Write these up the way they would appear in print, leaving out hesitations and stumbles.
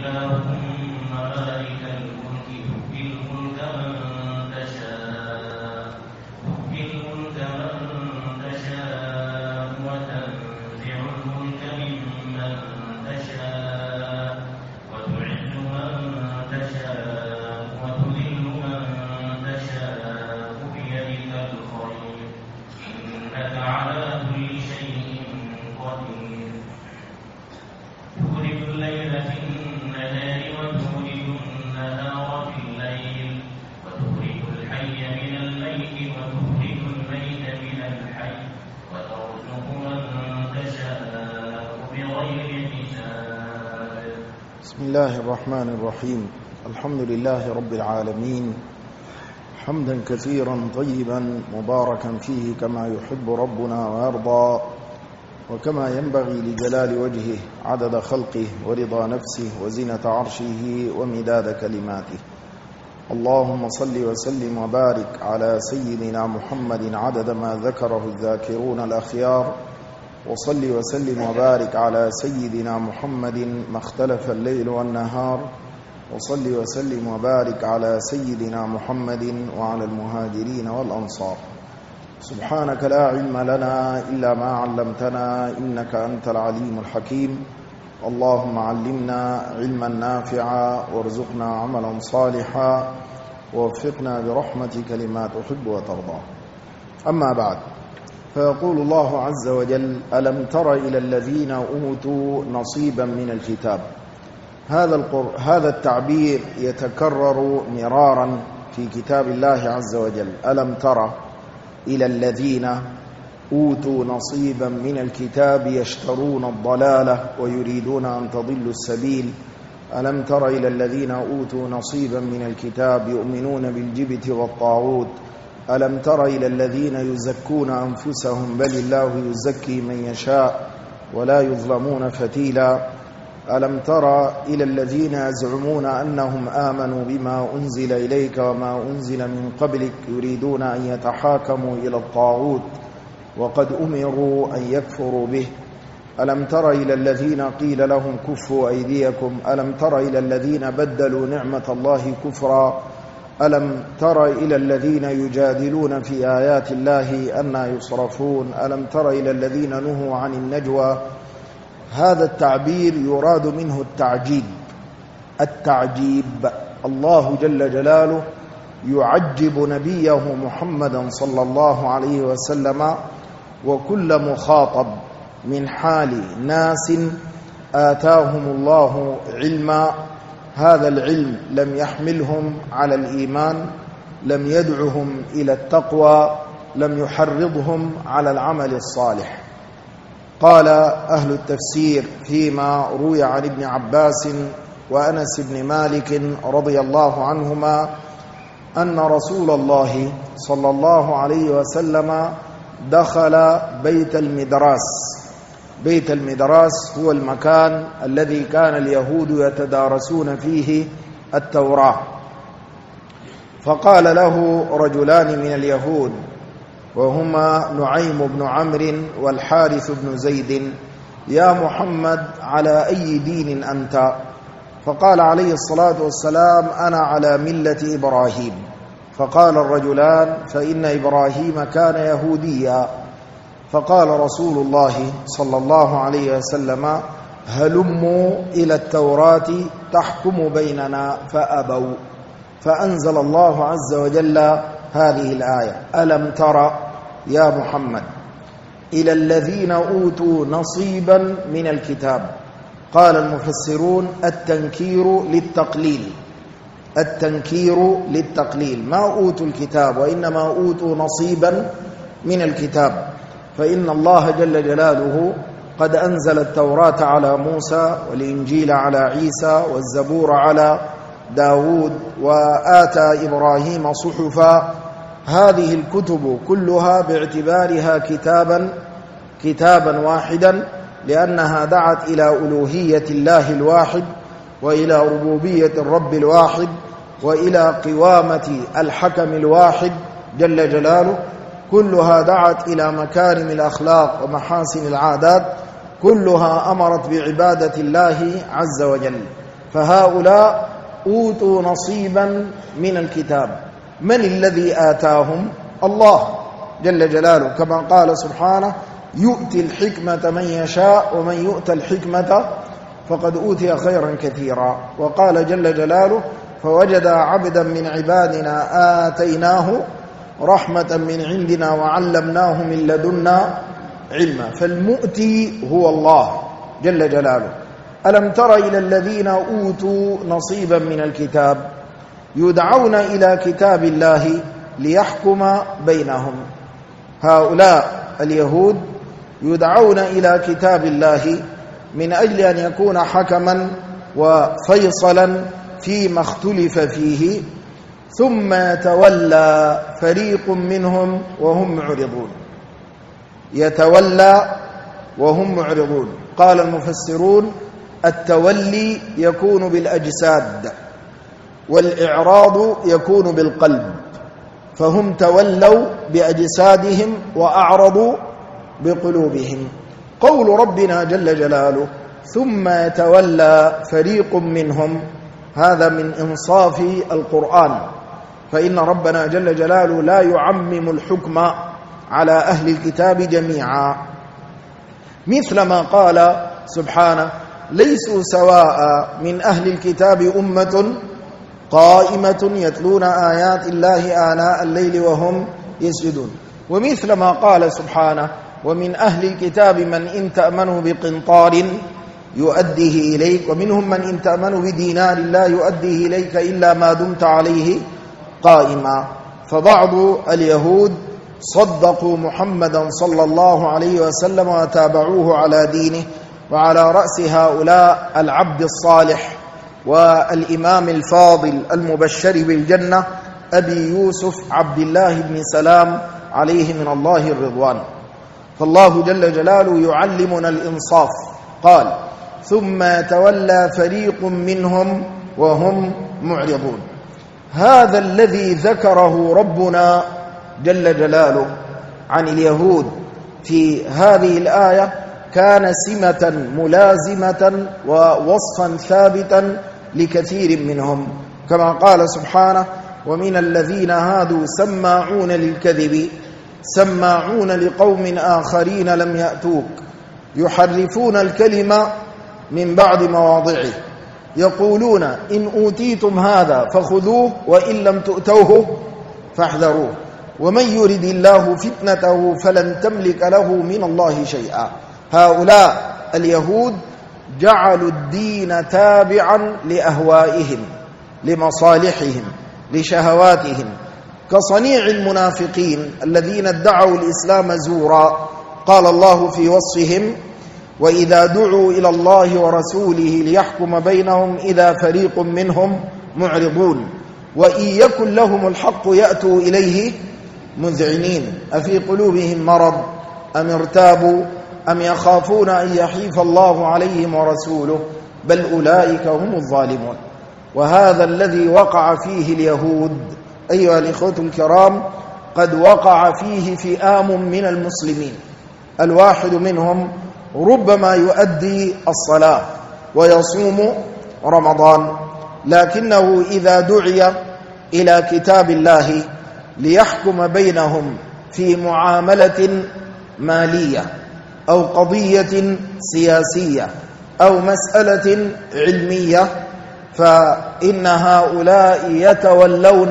اللهم مالك الملك تؤتي الملك من تشاء وتنزع الملك ممن تشاء وتعز من تشاء وتذل من تشاء بيدك الخير إنك على كل شيء قدير تولج الليل في النهار وتولج النهار في الليل وتخرج الحي من الميت وتخرج الميت من الحي وترزق من تشاء بغير حساب. بسم الله الرحمن الرحيم. الحمد لله رب العالمين حمدا كثيرا طيبا مباركا فيه كما يحب ربنا ويرضى وكما ينبغي لجلال وجهه عدد خلقه ورضا نفسه وزنة عرشه ومداد كلماته. اللهم صل وسلم وبارك على سيدنا محمد عدد ما ذكره الذاكرون الأخيار، وصل وسلم وبارك على سيدنا محمد ما اختلف الليل والنهار، وصل وسلم وبارك على سيدنا محمد وعلى المهاجرين والأنصار. سبحانك لا علم لنا إلا ما علمتنا إنك أنت العليم الحكيم. اللهم علمنا علما نافعا وارزقنا عملا صالحا ووفقنا برحمتك لما تحب وترضى. أما بعد، فيقول الله عز وجل: ألم تر إلى الذين أوتوا نصيبا من الكتاب. هذا التعبير يتكرر مرارا في كتاب الله عز وجل. ألم تر إلى الذين أوتوا نصيبا من الكتاب يشترون الضلالة ويريدون أن تضلوا السبيل. ألم تر إلى الذين أوتوا نصيبا من الكتاب يؤمنون بالجبت والطاغوت. ألم تر إلى الذين يزكون أنفسهم بل الله يزكي من يشاء ولا يظلمون فتيلا. ألم تر إلى الذين يزعمون أنهم آمنوا بما أنزل إليك وما أنزل من قبلك يريدون أن يتحاكموا إلى الطاغوت وقد أمروا أن يكفروا به. ألم تر إلى الذين قيل لهم كفوا أيديكم. ألم تر إلى الذين بدلوا نعمة الله كفرا. ألم تر إلى الذين يجادلون في آيات الله أنى يصرفون. ألم تر إلى الذين نهوا عن النجوى. هذا التعبير يراد منه التعجيب. الله جل جلاله يعجب نبيه محمدا صلى الله عليه وسلم وكل مخاطب من حال ناس آتاهم الله علما. هذا العلم لم يحملهم على الإيمان، لم يدعهم إلى التقوى، لم يحرضهم على العمل الصالح. قال أهل التفسير فيما روي عن ابن عباس وأنس بن مالك رضي الله عنهما أن رسول الله صلى الله عليه وسلم دخل بيت المدراس. بيت المدراس هو المكان الذي كان اليهود يتدارسون فيه التوراة. فقال له رجلان من اليهود وهما نعيم بن عمرو والحارث بن زيد: يا محمد على أي دين أنت؟ فقال عليه الصلاة والسلام: أنا على ملة إبراهيم. فقال الرجلان: فإن إبراهيم كان يهوديا. فقال رسول الله صلى الله عليه وسلم: هلموا إلى التوراة تحكم بيننا، فأبوا. فأنزل الله عز وجل هذه الآية: ألم تر يا محمد إلى الذين أوتوا نصيبا من الكتاب. قال المفسرون: التنكير للتقليل، ما أوتوا الكتاب وإنما أوتوا نصيبا من الكتاب. فإن الله جل جلاله قد أنزل التوراة على موسى والإنجيل على عيسى والزبور على داود وآتى إبراهيم صحفا. هذه الكتب كلها باعتبارها كتابا واحدا، لأنها دعت إلى ألوهية الله الواحد وإلى ربوبية الرب الواحد وإلى قوامة الحكم الواحد جل جلاله. كلها دعت إلى مكارم الأخلاق ومحاسن العادات، كلها أمرت بعبادة الله عز وجل. فهؤلاء أوتوا نصيبا من الكتاب. من الذي آتاهم؟ الله جل جلاله، كما قال سبحانه: يؤتي الحكمة من يشاء ومن يؤتى الحكمة فقد أوتي خيرا كثيرا. وقال جل جلاله: فوجد عبدا من عبادنا آتيناه رحمة من عندنا وعلمناه من لدنا علما. فالمؤتي هو الله جل جلاله. ألم تر إلى الذين أوتوا نصيبا من الكتاب يدعون إلى كتاب الله ليحكم بينهم. هؤلاء اليهود يدعون إلى كتاب الله من أجل أن يكون حكما وفيصلا فيما اختلف فيه، ثم يتولى فريق منهم وهم معرضون. يتولى وهم معرضون. قال المفسرون: التولي يكون بالأجساد والإعراض يكون بالقلب، فهم تولوا بأجسادهم وأعرضوا بقلوبهم. قول ربنا جل جلاله: ثم يتولى فريق منهم، هذا من إنصاف القرآن، فإن ربنا جل جلاله لا يعمم الحكم على أهل الكتاب جميعا، مثل ما قال سبحانه: ليسوا سواء من أهل الكتاب أمة قائمة يتلون آيات الله آناء الليل وهم يسجدون. ومثل ما قال سبحانه: ومن أهل الكتاب من إن تأمنوا بقنطار يؤديه إليك ومنهم من إن تأمنوا بدينار لا يؤديه إليك إلا ما دمت عليه قائما. فبعض اليهود صدقوا محمدا صلى الله عليه وسلم وتابعوه على دينه، وعلى رأس هؤلاء العبد الصالح والإمام الفاضل المبشر بالجنة أبي يوسف عبد الله بن سلام عليه من الله الرضوان. فالله جل جلاله يعلمنا الإنصاف، قال: ثم يتولى فريق منهم وهم معرضون. هذا الذي ذكره ربنا جل جلاله عن اليهود في هذه الآية كان سمة ملازمة ووصفا ثابتا لكثير منهم، كما قال سبحانه: ومن الذين هادوا سماعون للكذب سماعون لقوم آخرين لم يأتوك يحرفون الكلمة من بعد مواضعه يقولون إن أوتيتم هذا فخذوه وإن لم تؤتوه فاحذروه ومن يرد الله فتنته فلن تملك له من الله شيئا. هؤلاء اليهود جعلوا الدين تابعا لأهوائهم، لمصالحهم، لشهواتهم، كصنيع المنافقين الذين ادعوا الإسلام زورا. قال الله في وصفهم: وإذا دعوا إلى الله ورسوله ليحكم بينهم إذا فريق منهم معرضون وإن يكن لهم الحق يأتوا إليه مذعنين أفي قلوبهم مرض أم ارتابوا أم يخافون أن يحيف الله عليهم ورسوله بل أولئك هم الظالمون. وهذا الذي وقع فيه اليهود أيها الإخوة الكرام قد وقع فيه فئام من المسلمين. الواحد منهم ربما يؤدي الصلاة ويصوم رمضان، لكنه إذا دعي إلى كتاب الله ليحكم بينهم في معاملة مالية أو قضية سياسية أو مسألة علمية، فإن هؤلاء يتولون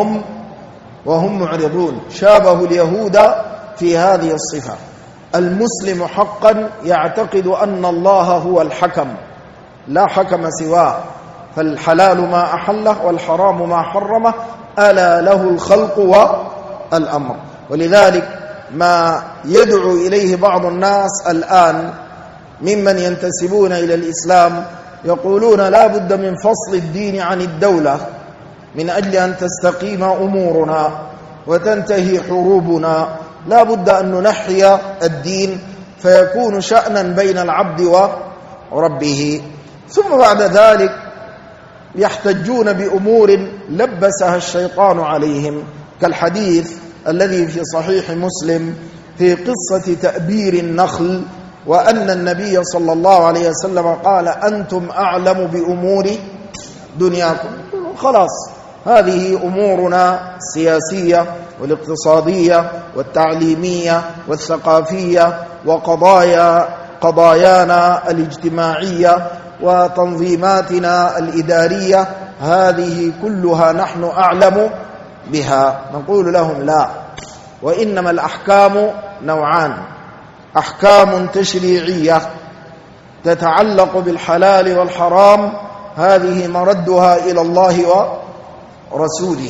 وهم معرضون. شابه اليهود في هذه الصفة. المسلم حقا يعتقد أن الله هو الحكم لا حكم سواه، فالحلال ما أحله والحرام ما حرمه، ألا له الخلق والأمر. ولذلك ما يدعو إليه بعض الناس الآن ممن ينتسبون إلى الإسلام يقولون لا بد من فصل الدين عن الدولة من أجل أن تستقيم أمورنا وتنتهي حروبنا، لا بد أن ننحي الدين فيكون شأنا بين العبد وربه. ثم بعد ذلك يحتجون بأمور لبسها الشيطان عليهم، كالحديث الذي في صحيح مسلم في قصة تأبير النخل، وأن النبي صلى الله عليه وسلم قال: أنتم أعلم بأمور دنياكم. خلاص هذه أمورنا السياسية والاقتصادية والتعليمية والثقافية قضايانا الاجتماعية وتنظيماتنا الإدارية، هذه كلها نحن أعلم بها. نقول لهم لا، وإنما الأحكام نوعان: أحكام تشريعية تتعلق بالحلال والحرام، هذه مردها إلى الله ورسوله.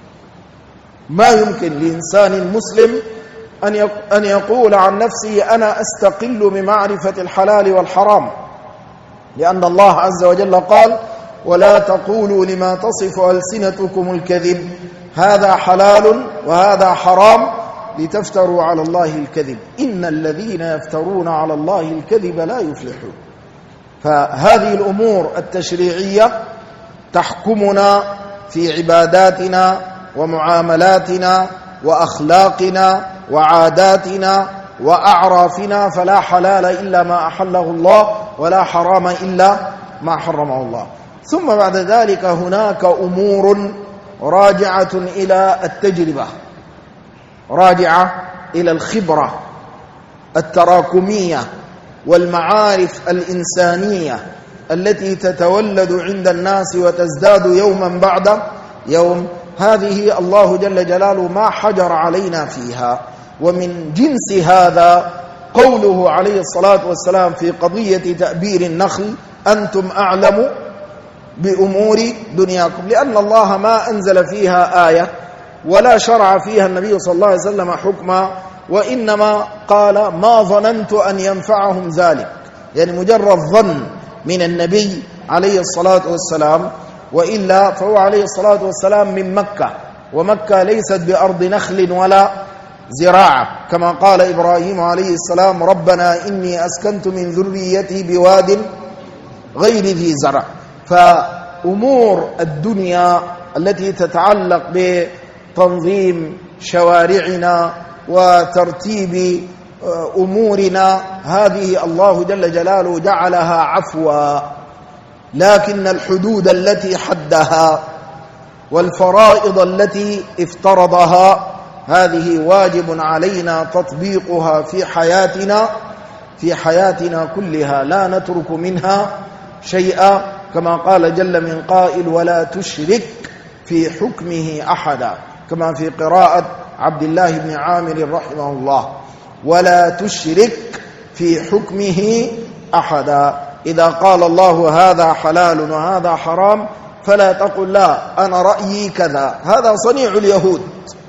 ما يمكن لإنسان مسلم أن يقول عن نفسه أنا أستقل بمعرفة الحلال والحرام، لأن الله عز وجل قال: ولا تقولوا لما تصف ألسنتكم الكذب هذا حلال وهذا حرام لتفتروا على الله الكذب إن الذين يفترون على الله الكذب لا يفلحون. فهذه الأمور التشريعية تحكمنا في عباداتنا ومعاملاتنا وأخلاقنا وعاداتنا وأعرافنا، فلا حلال إلا ما أحله الله ولا حرام إلا ما حرمه الله. ثم بعد ذلك هناك أمور راجعة إلى التجربة، راجعة إلى الخبرة التراكمية والمعارف الإنسانية التي تتولد عند الناس وتزداد يوما بعد يوم. هذه الله جل جلاله ما حجر علينا فيها. ومن جنس هذا قوله عليه الصلاة والسلام في قضية تأبير النخل: أنتم أعلم بأمور دنياكم، لأن الله ما أنزل فيها آية ولا شرع فيها النبي صلى الله عليه وسلم حكما، وإنما قال: ما ظننت أن ينفعهم ذلك، يعني مجرد ظن من النبي عليه الصلاة والسلام. وإلا فهو عليه الصلاة والسلام من مكة، ومكة ليست بأرض نخل ولا زراعة، كما قال إبراهيم عليه السلام: ربنا إني أسكنت من ذريتي بواد غير ذي زرع. فأمور الدنيا التي تتعلق بتنظيم شوارعنا وترتيب أمورنا، هذه الله جل جلاله جعلها عفوا، لكن الحدود التي حدها والفرائض التي افترضها هذه واجب علينا تطبيقها في حياتنا كلها، لا نترك منها شيئا، كما قال جل من قائل: ولا تشرك في حكمه أحدا، كما في قراءة عبد الله بن عامر رحمه الله: ولا تشرك في حكمه أحدا. إذا قال الله هذا حلال وهذا حرام فلا تقل لا أنا رأيي كذا، هذا صنيع اليهود،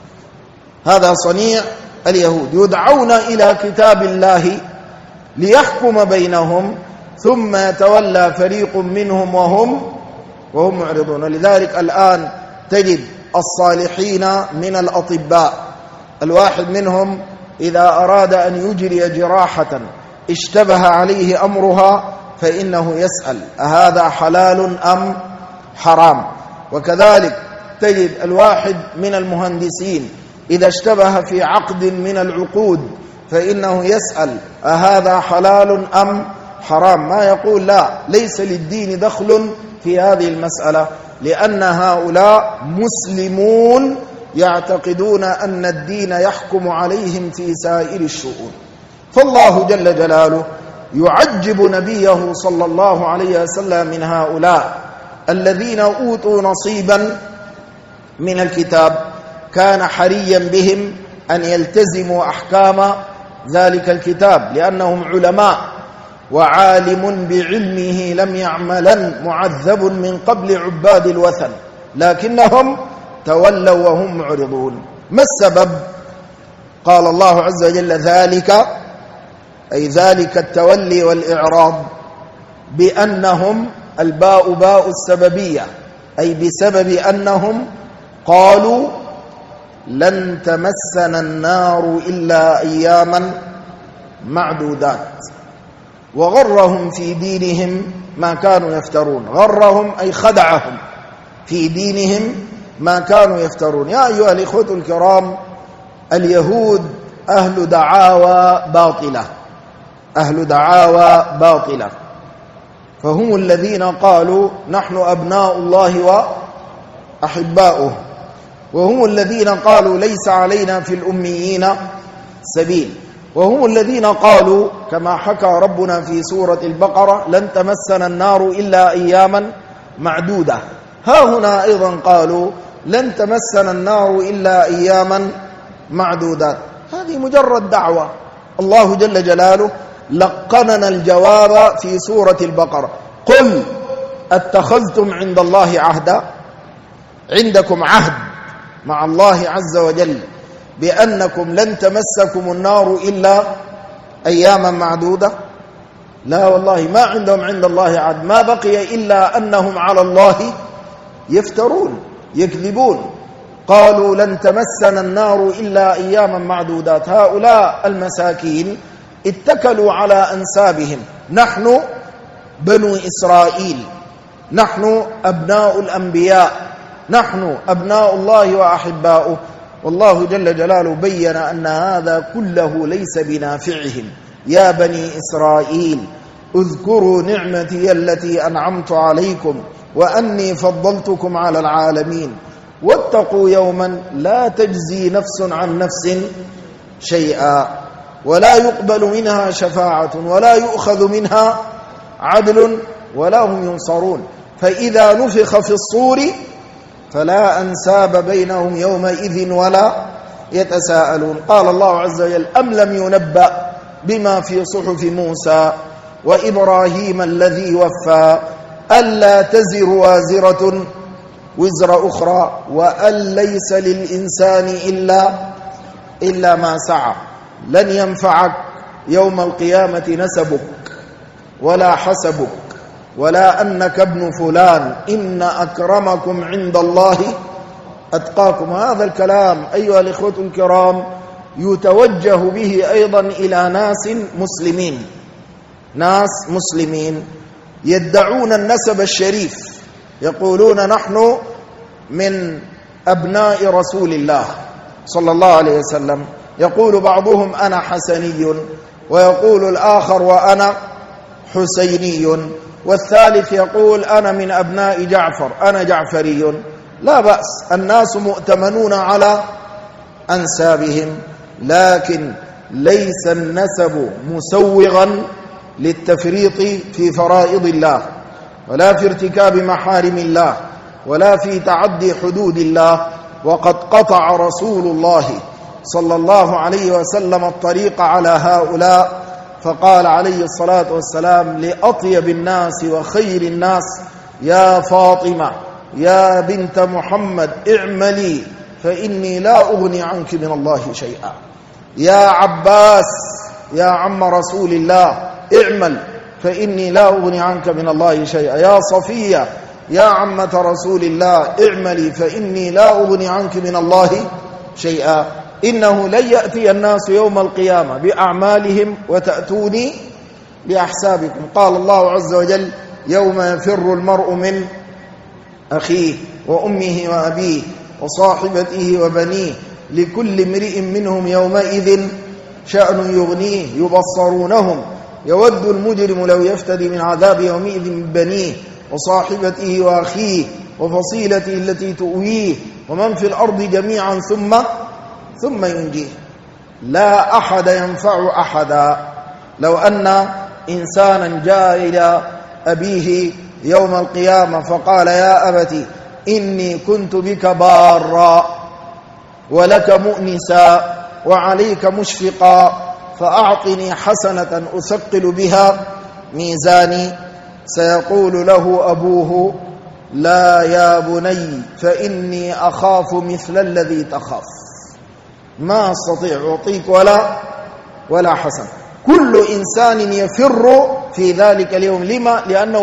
هذا صنيع اليهود. يدعون إلى كتاب الله ليحكم بينهم ثم يتولى فريق منهم وهم معرضون. لذلك الآن تجد الصالحين من الأطباء، الواحد منهم إذا أراد أن يجري جراحة اشتبه عليه أمرها فإنه يسأل: أهذا حلال أم حرام؟ وكذلك تجد الواحد من المهندسين إذا اشتبه في عقد من العقود فإنه يسأل: أهذا حلال أم حرام؟ ما يقول لا، ليس للدين دخل في هذه المسألة، لأن هؤلاء مسلمون يعتقدون أن الدين يحكم عليهم في سائر الشؤون. فالله جل جلاله يعجب نبيه صلى الله عليه وسلم من هؤلاء الذين أوتوا نصيبا من الكتاب، كان حريا بهم أن يلتزموا أحكام ذلك الكتاب لأنهم علماء، وعالم بعلمه لم يعملا معذب من قبل عباد الوثن، لكنهم تولوا وهم معرضون. ما السبب؟ قال الله عز وجل: ذلك أي ذلك التولي والإعراض بأنهم، الباء باء السببية، أي بسبب أنهم قالوا لن تمسنا النار إلا أياما معدودات، وغرهم في دينهم ما كانوا يفترون. غرهم أي خدعهم في دينهم ما كانوا يفترون. يا أيها الإخوة الكرام، اليهود أهل دعاوى باطلة، أهل دعاوى باطلة. فهم الذين قالوا نحن أبناء الله وأحباؤه، وهم الذين قالوا ليس علينا في الأميين سبيل، وهم الذين قالوا كما حكى ربنا في سورة البقرة لن تمسنا النار إلا أياما معدودة. ها هنا أيضا قالوا لن تمسنا النار إلا أياما معدودات. هذه مجرد دعوة. الله جل جلاله لقننا الجواب في سورة البقرة: قل اتخذتم عند الله عهدا؟ عندكم عهد مع الله عز وجل بأنكم لن تمسكم النار إلا أياما معدودة؟ لا والله، ما عندهم عند الله عهد، ما بقي إلا أنهم على الله يفترون يكذبون. قالوا لن تمسنا النار إلا أياما معدودات. هؤلاء المساكين اتكلوا على أنسابهم: نحن بنو إسرائيل، نحن أبناء الأنبياء، نحن أبناء الله وأحباؤه. والله جل جلاله بين أن هذا كله ليس بنافعهم. يا بني إسرائيل اذكروا نعمتي التي أنعمت عليكم وأني فضلتكم على العالمين واتقوا يوما لا تجزي نفس عن نفس شيئا ولا يقبل منها شفاعة ولا يؤخذ منها عدل ولا هم ينصرون. فإذا نفخ في الصور فلا أنساب بينهم يومئذ ولا يتساءلون. قال الله عز وجل: أم لم ينبأ بما في صحف موسى وإبراهيم الذي وفى ألا تزر وازرة وزر أخرى وأن ليس للإنسان إلا ما سعى. لن ينفعك يوم القيامة نسبك ولا حسبك ولا أنك ابن فلان، إن أكرمكم عند الله أتقاكم. هذا الكلام أيها الإخوة الكرام يتوجه به أيضا إلى ناس مسلمين يدعون النسب الشريف، يقولون نحن من أبناء رسول الله صلى الله عليه وسلم. يقول بعضهم أنا حسني، ويقول الآخر وأنا حسيني، والثالث يقول أنا من أبناء جعفر، أنا جعفري. لا بأس، الناس مؤتمنون على أنسابهم، لكن ليس النسب مسوغا للتفريط في فرائض الله ولا في ارتكاب محارم الله ولا في تعدي حدود الله. وقد قطع رسول الله صلى الله عليه وسلم الطريق على هؤلاء، فقال عليه الصلاة والسلام لأطيب الناس وخير الناس: يا فاطمة يا بنت محمد اعملي فإني لا أغني عنك من الله شيئا. يا عباس يا عم رسول الله اعمل فإني لا أغني عنك من الله شيئا. يا صفية يا عمة رسول الله اعملي فإني لا أغني عنك من الله شيئا. إنه لن يأتي الناس يوم القيامة بأعمالهم وتأتوني بأحسابكم. قال الله عز وجل: يوم يفر المرء من أخيه وأمه وأبيه وصاحبته وبنيه لكل امرئ منهم يومئذ شأن يغنيه يبصرونهم يود المجرم لو يفتدي من عذاب يومئذ من بنيه وصاحبته وأخيه وفصيلته التي تؤويه ومن في الأرض جميعا ثم ينجيه. لا أحد ينفع أحدا. لو أن إنسانا جاء إلى أبيه يوم القيامة فقال: يا أبت إني كنت بك بارا ولك مؤنسا وعليك مشفقا فأعطني حسنة أثقل بها ميزاني، سيقول له أبوه: لا يا بني فإني أخاف مثل الذي تخاف، ما أستطيع أعطيك ولا حسن. كل إنسان يفر في ذلك اليوم. لما؟ لأنه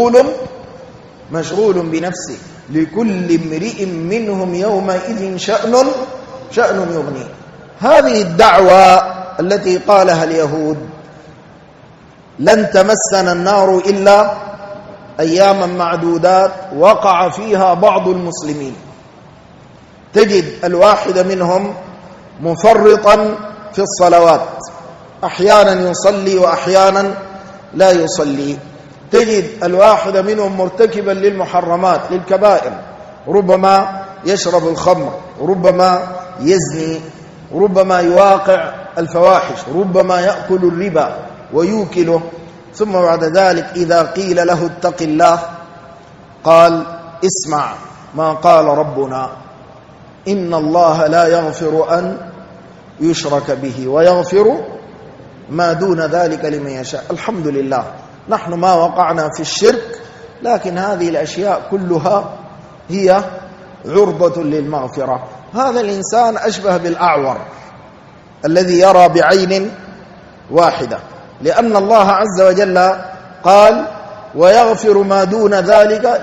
مشغول بنفسه. لكل امرئ منهم يومئذ شأن يغنيه. هذه الدعوة التي قالها اليهود لن تمسنا النار إلا أياما معدودات وقع فيها بعض المسلمين. تجد الواحد منهم مفرطا في الصلوات، أحيانا يصلي وأحيانا لا يصلي، تجد الواحد منهم مرتكبا للمحرمات للكبائر، ربما يشرب الخمر، ربما يزني، ربما يواقع الفواحش، ربما يأكل الربا ويوكله، ثم بعد ذلك إذا قيل له اتق الله قال اسمع ما قال ربنا إن الله لا يغفر أن يشرك به ويغفر ما دون ذلك لمن يشاء. الحمد لله نحن ما وقعنا في الشرك، لكن هذه الأشياء كلها هي عرضة للمغفرة. هذا الإنسان أشبه بالأعور الذي يرى بعين واحدة، لأن الله عز وجل قال ويغفر ما دون ذلك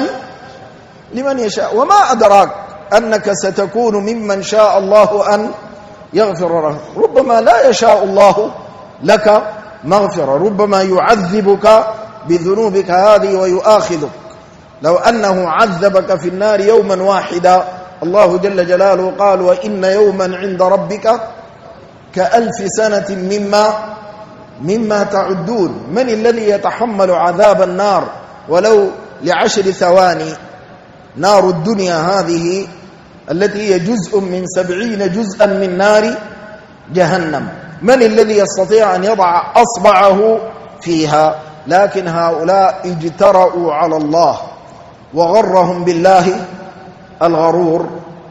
لمن يشاء. وما أدراك أنك ستكون ممن شاء الله أن يغفر له. ربما لا يشاء الله لك مغفرة، ربما يعذبك بذنوبك هذه ويؤاخذك. لو أنه عذبك في النار يوما واحدا، الله جل جلاله قال وإن يوما عند ربك كألف سنة مما تعدون. من الذي يتحمل عذاب النار ولو ل10 ثواني؟ نار الدنيا هذه التي هي جزء من 70 جزءا من نار جهنم، من الذي يستطيع أن يضع أصبعه فيها؟ لكن هؤلاء اجترأوا على الله وغرهم بالله الغرور،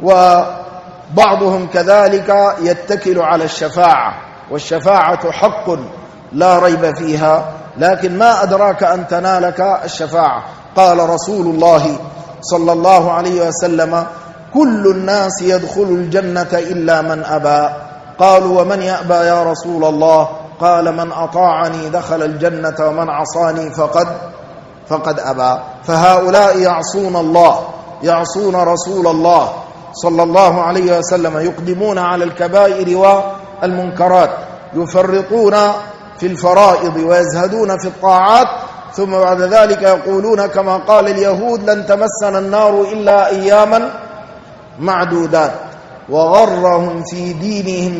وبعضهم كذلك يتكل على الشفاعة، والشفاعة حق لا ريب فيها، لكن ما أدراك أن تنالك الشفاعة. قال رسول الله صلى الله عليه وسلم كل الناس يدخل الجنة إلا من أبى. قالوا ومن يأبى يا رسول الله؟ قال من أطاعني دخل الجنة ومن عصاني فقد أبى. فهؤلاء يعصون الله، يعصون رسول الله صلى الله عليه وسلم، يقدمون على الكبائر والمنكرات، يفرطون في الفرائض ويزهدون في الطاعات، ثم بعد ذلك يقولون كما قال اليهود لن تمسنا النار إلا أياما معدودات. وغرهم في دينهم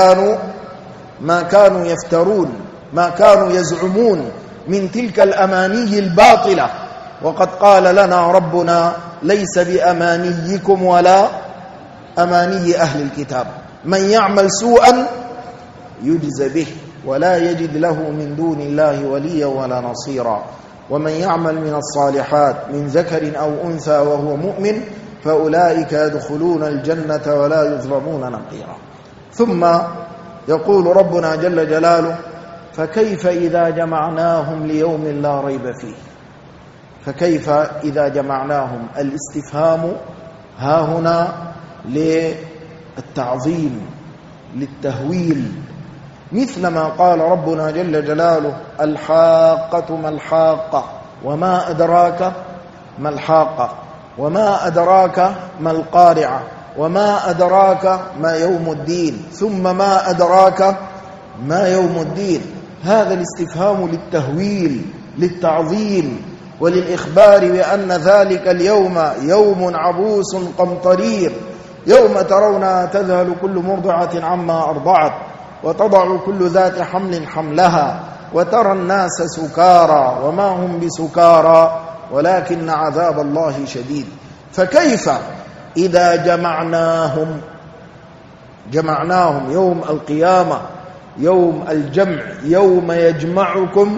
ما كانوا يفترون، ما كانوا يزعمون من تلك الأماني الباطلة. وقد قال لنا ربنا ليس بأمانيكم ولا أماني أهل الكتاب، من يعمل سوءا يجز به ولا يجد له من دون الله وليا ولا نصيرا، ومن يعمل من الصالحات من ذكر أو أنثى وهو مؤمن فأولئك يدخلون الجنة ولا يظلمون نقيرا. ثم يقول ربنا جل جلاله فكيف إذا جمعناهم ليوم لا ريب فيه. فكيف إذا جمعناهم؟ الاستفهام ها هنا للتعظيم للتهويل، مثلما قال ربنا جل جلاله الحاقة ما الحاقة وما أدراك ما الحاقة وما أدراك ما القارعة وما أدراك ما يوم الدين ثم ما أدراك ما يوم الدين. هذا الاستفهام للتهويل للتعظيم وللإخبار بأن ذلك اليوم يوم عبوس قمطرير، يوم ترونها تذهل كل مرضعة عما أرضعت وتضع كل ذات حمل حملها وترى الناس سكارى وما هم بسكارى ولكن عذاب الله شديد. فكيف إذا جمعناهم يوم القيامة، يوم الجمع، يوم يجمعكم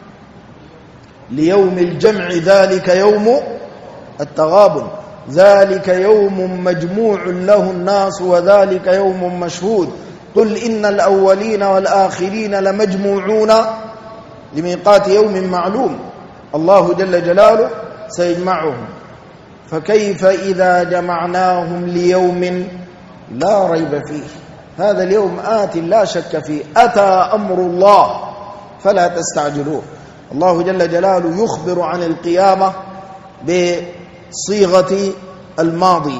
ليوم الجمع، ذلك يوم التغابن، ذلك يوم مجموع له الناس وذلك يوم مشهود. قل إن الأولين والآخرين لمجموعون لميقات يوم معلوم، الله جل جلاله سيجمعهم. فكيف إذا جمعناهم ليوم لا ريب فيه. هذا اليوم آت لا شك فيه، أتى أمر الله فلا تستعجلوه. الله جل جلاله يخبر عن القيامة بصيغة الماضي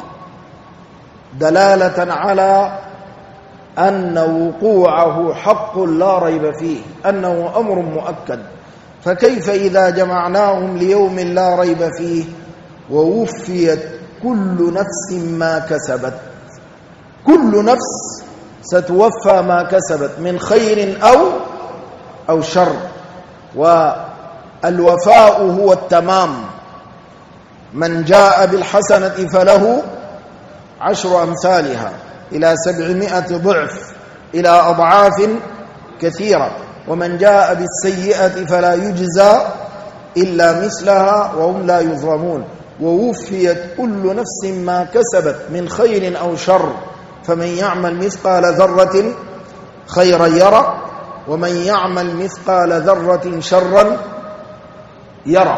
دلالة على أن وقوعه حق لا ريب فيه، أنه أمر مؤكد. فكيف إذا جمعناهم ليوم لا ريب فيه ووفيت كل نفس ما كسبت. كل نفس ستوفى ما كسبت من خير أو شر. الوفاء هو التمام. من جاء بالحسنة فله 10 أمثالها إلى 700 ضعف إلى أضعاف كثيرة، ومن جاء بالسيئة فلا يجزى إلا مثلها وهم لا يظلمون. ووفيت كل نفس ما كسبت من خير أو شر، فمن يعمل مثقال ذرة خيرا يرى ومن يعمل مثقال ذرة شرا يرى.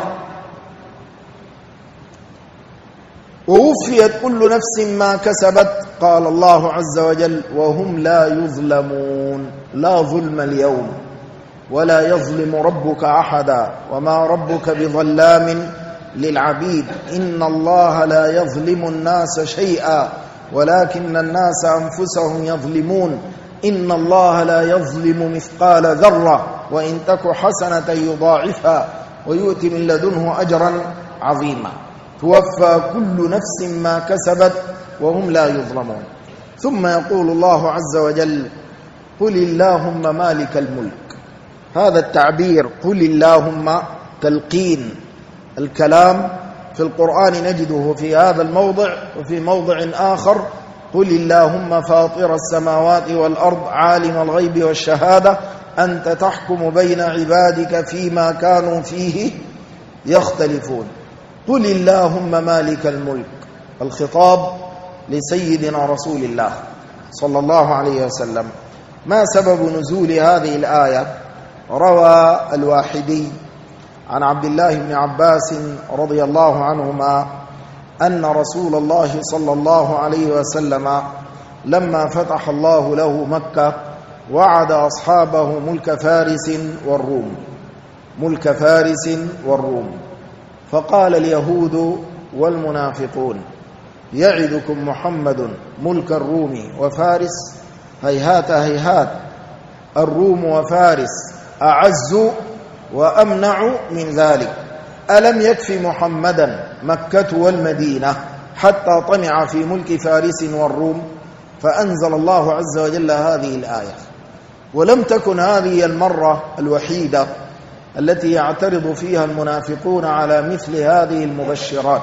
ووفيت كل نفس ما كسبت، قال الله عز وجل وهم لا يظلمون. لا ظلم اليوم ولا يظلم ربك أحدا وما ربك بظلام للعبيد. إن الله لا يظلم الناس شيئا ولكن الناس أنفسهم يظلمون. إن الله لا يظلم مثقال ذرة وإن تك حسنة يضاعفها ويؤتي من لدنه أجرا عظيما. توفى كل نفس ما كسبت وهم لا يظلمون. ثم يقول الله عز وجل قل اللهم مالك الملك. هذا التعبير قل اللهم تلقين الكلام في القرآن نجده في هذا الموضع وفي موضع آخر قل اللهم فاطر السماوات والأرض عالم الغيب والشهادة أنت تحكم بين عبادك فيما كانوا فيه يختلفون. قل اللهم مالك الملك. الخطاب لسيدنا رسول الله صلى الله عليه وسلم. ما سبب نزول هذه الآية؟ روى الواحدي عن عبد الله بن عباس رضي الله عنهما أن رسول الله صلى الله عليه وسلم لما فتح الله له مكة وعد أصحابه ملك فارس والروم فقال اليهود والمنافقون يعدكم محمد ملك الروم وفارس هيهات هيهات، الروم وفارس أعز وأمنع من ذلك. ألم يكفي محمدا مكة والمدينة حتى طمع في ملك فارس والروم؟ فأنزل الله عز وجل هذه الآية. ولم تكن هذه المرة الوحيدة التي يعترض فيها المنافقون على مثل هذه المبشرات،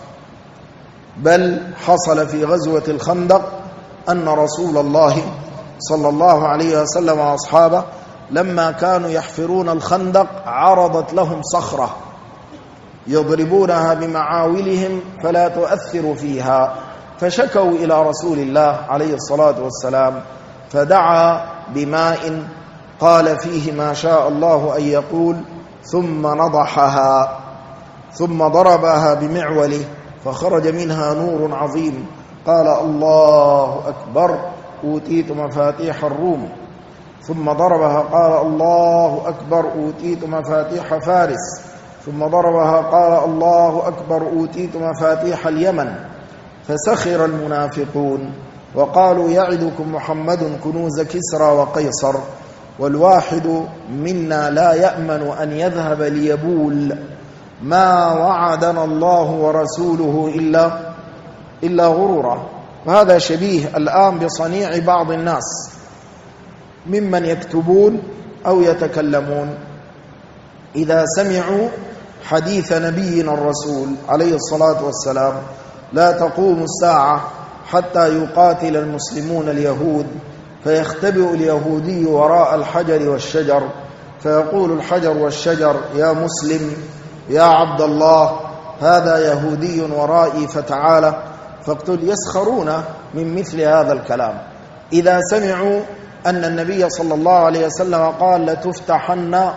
بل حصل في غزوة الخندق أن رسول الله صلى الله عليه وسلم وأصحابه لما كانوا يحفرون الخندق عرضت لهم صخرة يضربونها بمعاولهم فلا تؤثر فيها، فشكوا إلى رسول الله عليه الصلاة والسلام فدعا بماء قال فيه ما شاء الله أن يقول ثم نضحها ثم ضربها بمعوله فخرج منها نور عظيم. قال الله أكبر أوتيت مفاتيح الروم. ثم ضربها قال الله أكبر أوتيت مفاتيح فارس. ثم ضربها قال الله أكبر أوتيت مفاتيح اليمن. فسخر المنافقون وقالوا يعدكم محمد كنوز كسرى وقيصر والواحد منا لا يأمن أن يذهب ليبول ما وعدنا الله ورسوله إلا غرورا. وهذا شبيه الآن بصنيع بعض الناس ممن يكتبون أو يتكلمون إذا سمعوا حديث نبينا الرسول عليه الصلاة والسلام لا تقوم الساعة حتى يقاتل المسلمون اليهود، فيختبئ اليهودي وراء الحجر والشجر فيقول الحجر والشجر يا مسلم يا عبد الله هذا يهودي ورائي فتعالى فاقتل. يسخرون من مثل هذا الكلام. إذا سمعوا أن النبي صلى الله عليه وسلم قال لتفتحن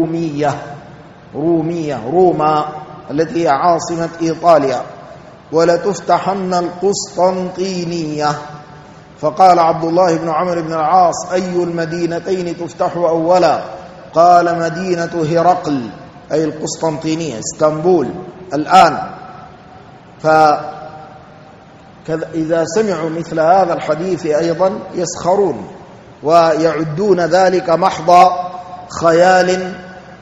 روما التي هي عاصمة إيطاليا ولتفتحن القسطنطينية، فقال عبد الله بن عمرو بن العاص أي المدينتين تفتح أولا؟ قال مدينة هرقل أي القسطنطينية اسطنبول الآن. فإذا سمعوا مثل هذا الحديث أيضا يسخرون ويعدون ذلك محض خيال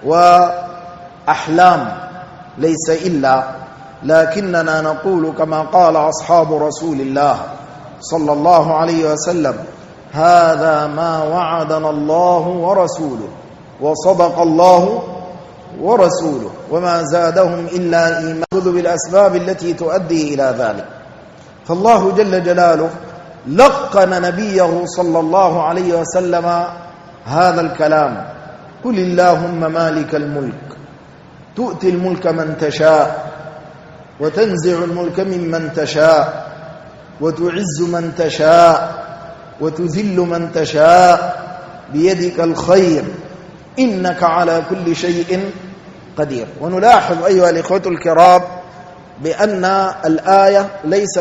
وأحلام ليس إلا، لكننا نقول كما قال أصحاب رسول الله صلى الله عليه وسلم هذا ما وعدنا الله ورسوله وصدق الله ورسوله وما زادهم إلا إيمانا خذوا بالأسباب التي تؤدي إلى ذلك. فالله جل جلاله لقن نبيه صلى الله عليه وسلم هذا الكلام: قل اللهم مالك الملك تؤتي الملك من تشاء وتنزع الملك ممن تشاء وتعز من تشاء وتذل من تشاء بيدك الخير إنك على كل شيء قدير. ونلاحظ أيها الإخوة الكرام بأن الآية ليس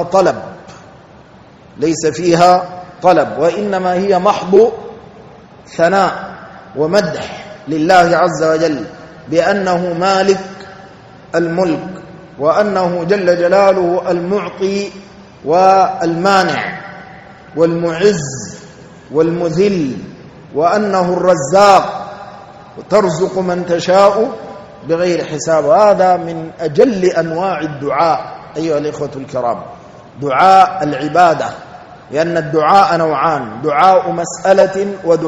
فيها طلب وإنما هي محض ثناء ومدح لله عز وجل بأنه مالك الملك وأنه جل جلاله المعطي والمانع والمعز والمذل وأنه الرزاق وترزق من تشاء بغير حساب. هذا من أجل أنواع الدعاء أيها الإخوة الكرام، دعاء العبادة، لأن الدعاء نوعان: دعاء مسألة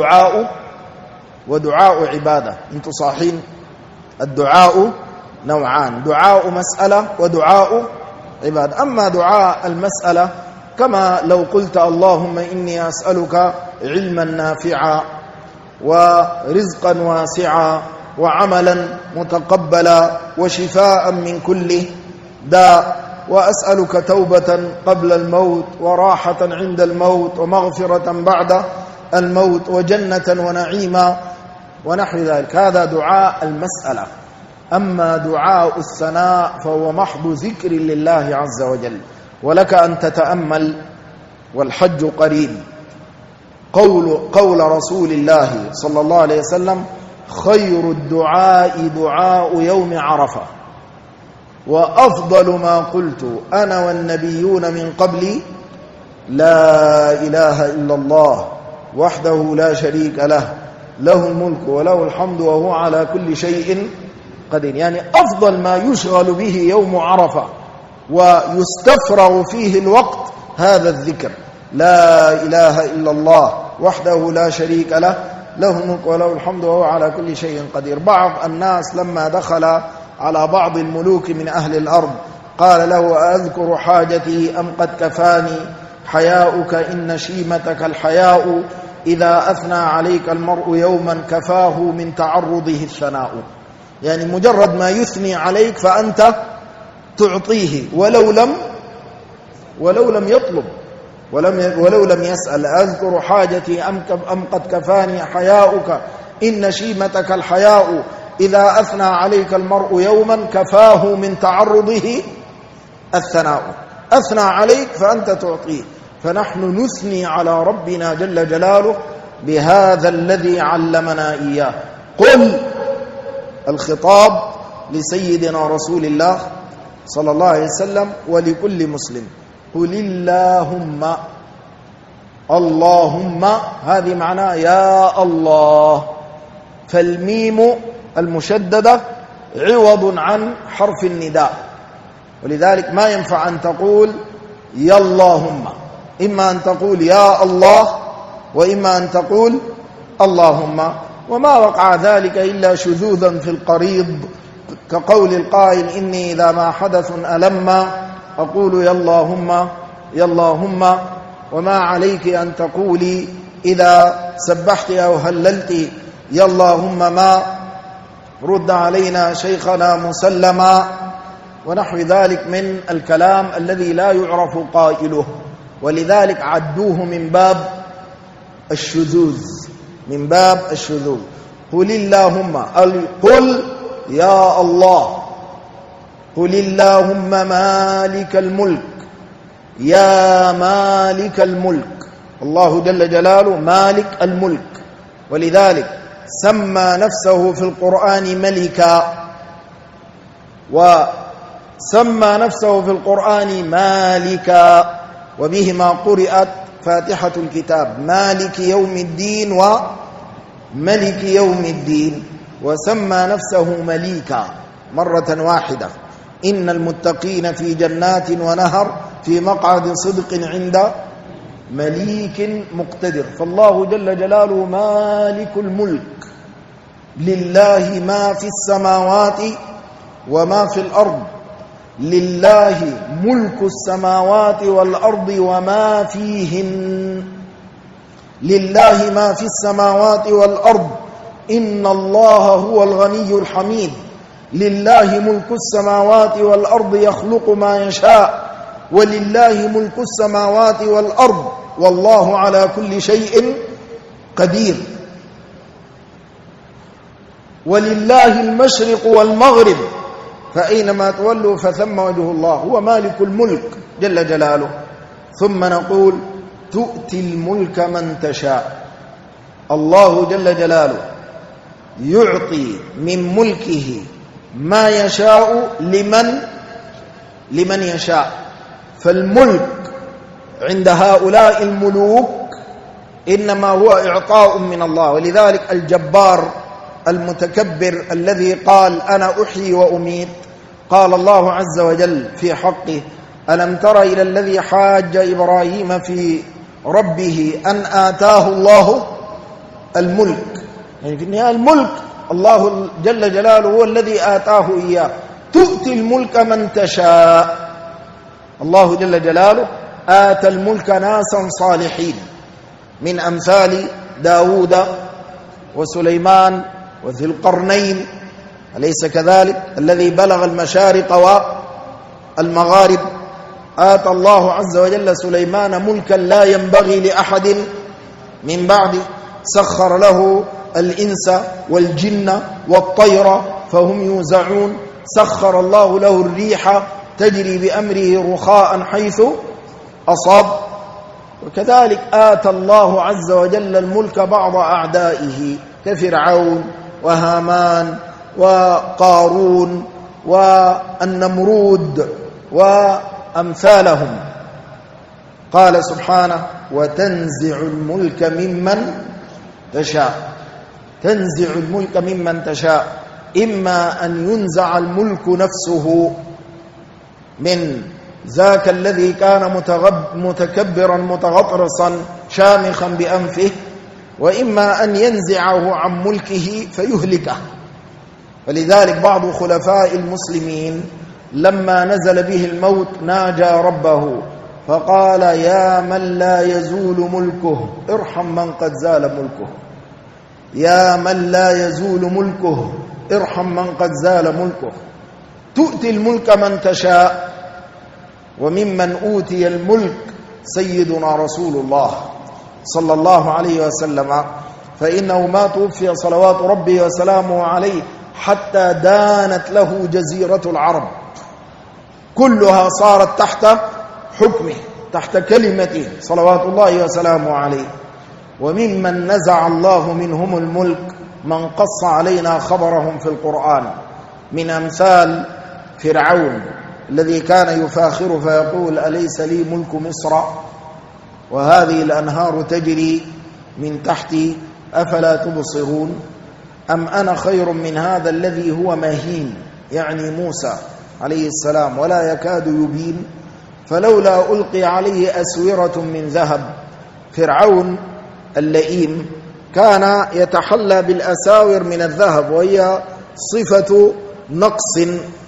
ودعاء عبادة. انتم صاحين؟ الدعاء نوعان: دعاء مسألة ودعاء عبادة. أما دعاء المسألة كما لو قلت اللهم إني أسألك علما نافعا ورزقا واسعا وعملا متقبلا وشفاء من كل داء، وأسألك توبة قبل الموت وراحة عند الموت ومغفرة بعد الموت وجنة ونعيما ونحو ذلك. هذا دعاء المسألة. أما دعاء الثناء فهو محض ذكر لله عز وجل. ولك أن تتأمل والحج قريب قول رسول الله صلى الله عليه وسلم: خير الدعاء دعاء يوم عرفة وأفضل ما قلت أنا والنبيون من قبلي لا إله إلا الله وحده لا شريك له له الملك وله الحمد وهو على كل شيء قدير. يعني أفضل ما يشغل به يوم عرفة ويستفرغ فيه الوقت هذا الذكر: لا إله إلا الله وحده لا شريك له له الملك وله الحمد وهو على كل شيء قدير. بعض الناس لما دخل على بعض الملوك من أهل الأرض قال له: أذكر حاجتي أم قد كفاني حياؤك إن شيمتك الحياء إذا أثنى عليك المرء يوما كفاه من تعرضه الثناء. يعني مجرد ما يثني عليك فأنت تعطيه ولو لم يطلب ولو لم يسأل. أذكر حاجتي أم قد كفاني حياؤك إن شيمتك الحياء إذا أثنى عليك المرء يوما كفاه من تعرضه الثناء. أثنى عليك فأنت تعطيه. فنحن نثني على ربنا جل جلاله بهذا الذي علمنا إياه. قل، الخطاب لسيدنا رسول الله صلى الله عليه وسلم ولكل مسلم: قل اللهم هذه معناه يا الله. فالميم المشددة عوض عن حرف النداء، ولذلك ما ينفع أن تقول يا اللهم، إما أن تقول يا الله وإما أن تقول اللهم. وما وقع ذلك إلا شذوذا في القريض، كقول القائل: إني إذا ما حدث ألما أقول يا اللهم يا اللهم. وما عليك أن تقولي إذا سبحت أو هللت يا اللهم ما رد علينا شيخنا مسلما، ونحو ذلك من الكلام الذي لا يعرف قائله. ولذلك عدوه من باب الشذوذ، من باب الشذوذ. قل اللهم، قل يا الله، قل اللهم مالك الملك، يا مالك الملك. الله جل جلاله مالك الملك، ولذلك سمى نفسه في القرآن ملكا، وسمى نفسه في القرآن مالكا، وبهما قرأت فاتحة الكتاب: مالك يوم الدين وملك يوم الدين. وسمى نفسه مليكا مرة واحدة: إن المتقين في جنات ونهر في مقعد صدق عند مليك مقتدر. فالله جل جلاله مالك الملك، لله ما في السماوات وما في الأرض لله ملك السماوات والأرض وما فيهن لله ما في السماوات والأرض إن الله هو الغني الحميد لله ملك السماوات والأرض يخلق ما يشاء ولله ملك السماوات والأرض والله على كل شيء قدير ولله المشرق والمغرب فأينما تولوا فثم وجه الله هو مالك الملك جل جلاله ثم نقول تؤتي الملك من تشاء الله جل جلاله يعطي من ملكه ما يشاء لمن يشاء فالملك عند هؤلاء الملوك إنما هو إعطاء من الله ولذلك الجبار المتكبر الذي قال أنا أحيي وأميت قال الله عز وجل في حقه ألم تر إلى الذي حاج إبراهيم في ربه أن آتاه الله الملك يعني في النهاية الملك الله جل جلاله هو الذي آتاه إياه تؤتي الملك من تشاء الله جل جلاله آتى الملك ناسا صالحين من أمثال داود وسليمان وذي القرنين أليس كذلك الذي بلغ المشارق والمغارب آتى الله عز وجل سليمان ملكا لا ينبغي لأحد من بعده سخر له الإنس والجن والطير فهم يوزعون سخر الله له الريح تجري بأمره رخاء حيث أصاب وكذلك آتى الله عز وجل الملك بعض أعدائه كفرعون وهامان وقارون والنمرود وأمثالهم قال سبحانه وتنزع الملك ممن تشاء تنزع الملك ممن تشاء إما أن ينزع الملك نفسه من ذاك الذي كان متكبرا متغطرسا شامخا بأنفه وإما أن ينزعه عن ملكه فيهلكه ولذلك بعض خلفاء المسلمين لما نزل به الموت ناجى ربه فقال يا من لا يزول ملكه ارحم من قد زال ملكه يا من لا يزول ملكه ارحم من قد زال ملكه تؤتي الملك من تشاء وممن أوتي الملك سيدنا رسول الله صلى الله عليه وسلم فإنه ما توفي صلوات ربي وسلامه عليه حتى دانت له جزيرة العرب كلها صارت تحت حكمه تحت كلمته صلوات الله وسلامه عليه وممن نزع الله منهم الملك من قص علينا خبرهم في القرآن من أمثال فرعون الذي كان يفاخر فيقول أليس لي ملك مصر وهذه الأنهار تجري من تحتي أفلا تبصرون أم أنا خير من هذا الذي هو مهين يعني موسى عليه السلام ولا يكاد يبين فلولا ألقي عليه أسورة من ذهب فرعون اللئيم كان يتحلى بالأساور من الذهب وهي صفة نقص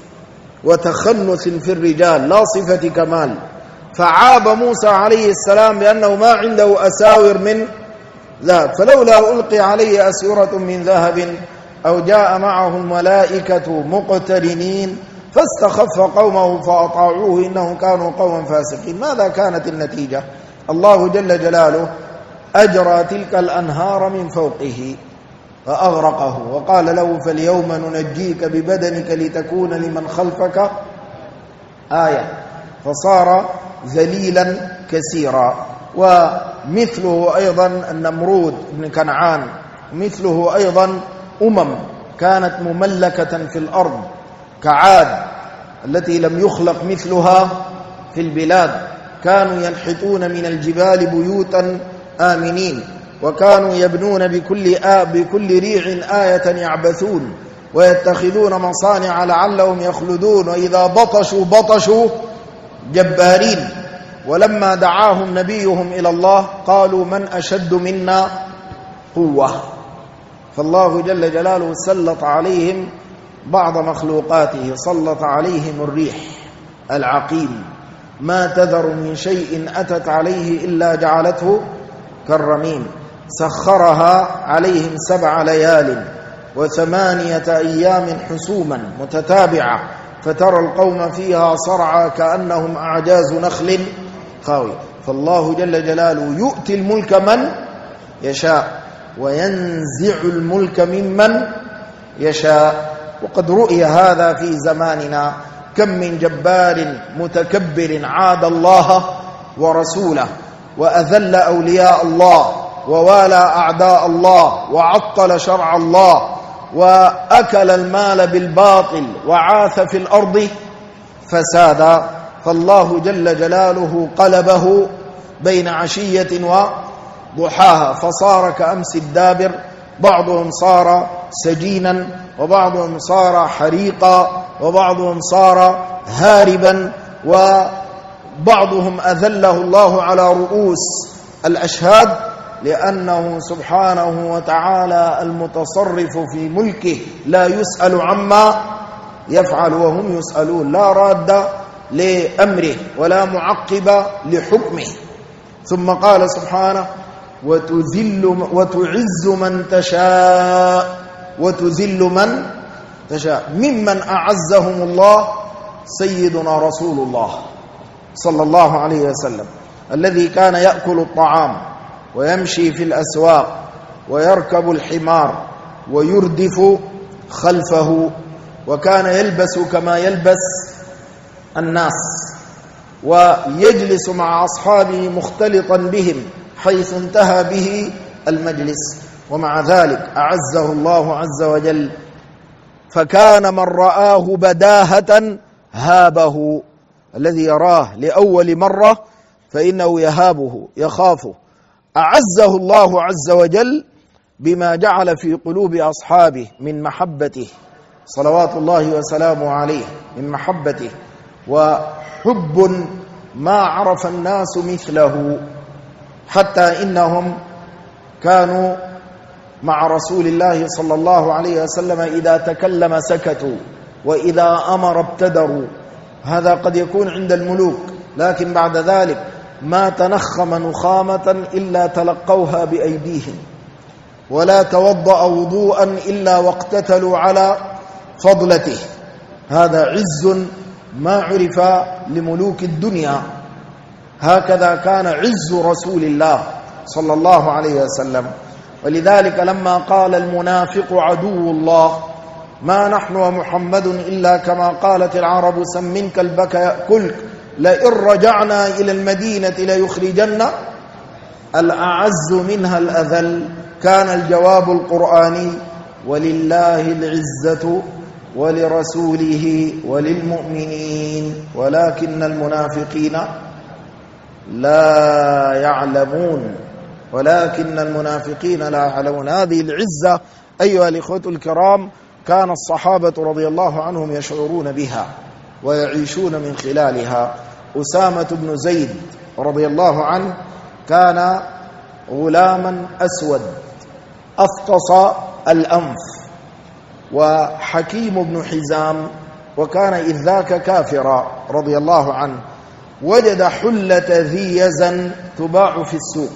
وتخنث في الرجال لا صفة كمال فعاب موسى عليه السلام بأنه ما عنده أساور من ذهب فلولا ألقي عليه أسورة من ذهب أو جاء معه الملائكة مقترنين فاستخف قومه فأطاعوه إنهم كانوا قوما فاسقين ماذا كانت النتيجة الله جل جلاله أجرى تلك الأنهار من فوقه فأغرقه وقال له فاليوم ننجيك ببدنك لتكون لمن خلفك آية فصار ذليلا كثيرا ومثله أيضا النمرود بن كنعان مثله أيضا كانت مملكة في الأرض كعاد التي لم يخلق مثلها في البلاد كانوا ينحتون من الجبال بيوتا آمنين وكانوا يبنون بكل ريع آية يعبثون ويتخذون مصانع لعلهم يخلدون وإذا بطشوا جبارين ولما دعاهم نبيهم إلى الله قالوا من أشد منا قوة فالله جل جلاله سلط عليهم بعض مخلوقاته، سلط عليهم الريح العقيم، ما تذر من شيء أتت عليه إلا جعلته كالرميم، سخرها عليهم 7 ليال و8 أيام حسوما متتابعة، فترى القوم فيها صرعى كأنهم أعجاز نخل خاوي. فالله جل جلاله يؤتي الملك من يشاء وينزع الملك ممن يشاء. وقد رؤي هذا في زماننا، كم من جبار متكبر عاد الله ورسوله وأذل أولياء الله ووالى أعداء الله وعطل شرع الله وأكل المال بالباطل وعاث في الأرض فسادا. فالله جل جلاله قلبه بين عشية وضحاها، فصار كأمس الدابر، بعضهم صار سجينا وبعضهم صار حريقا وبعضهم صار هاربا وبعضهم أذله الله على رؤوس الأشهاد، لأنه سبحانه وتعالى المتصرف في ملكه لا يسأل عما يفعل وهم يسألون، لا راد لأمره ولا معقب لحكمه. ثم قال سبحانه: وتعز من تشاء وتذل من تشاء. ممن أعزهم الله سيدنا رسول الله صلى الله عليه وسلم، الذي كان يأكل الطعام ويمشي في الأسواق ويركب الحمار ويردف خلفه، وكان يلبس كما يلبس الناس ويجلس مع أصحابه مختلطا بهم حيث انتهى به المجلس، ومع ذلك أعزه الله عز وجل، فكان من رآه بداهة هابه. الذي يراه لأول مرة فإنه يهابه يخافه. أعزه الله عز وجل بما جعل في قلوب أصحابه من محبته صلوات الله وسلامه عليه، من محبته وحب ما عرف الناس مثله، حتى إنهم كانوا مع رسول الله صلى الله عليه وسلم إذا تكلم سكتوا وإذا أمر ابتدروا. هذا قد يكون عند الملوك، لكن بعد ذلك ما تنخم نخامة إلا تلقوها بأيديهم، ولا توضأ وضوءا إلا واقتتلوا على فضلته. هذا عز ما عرف لملوك الدنيا. هكذا كان عز رسول الله صلى الله عليه وسلم. ولذلك لما قال المنافق عدو الله ما نحن ومحمد إلا كما قالت العرب سمن كلبك يأكلك لئن رجعنا إلى المدينة ليخرجن الأعز منها الأذل، كان الجواب القرآني: ولله العزة ولرسوله وللمؤمنين ولكن المنافقين لا يعلمون. ولكن المنافقين لا يعلمون. هذه العزة أيها الإخوة الكرام كان الصحابة رضي الله عنهم يشعرون بها ويعيشون من خلالها. أسامة بن زيد رضي الله عنه كان غلاما أسود أفطس الأنف، وحكيم بن حزام وكان إذ ذاك كافرا رضي الله عنه وجد حلة ذي يزن تباع في السوق،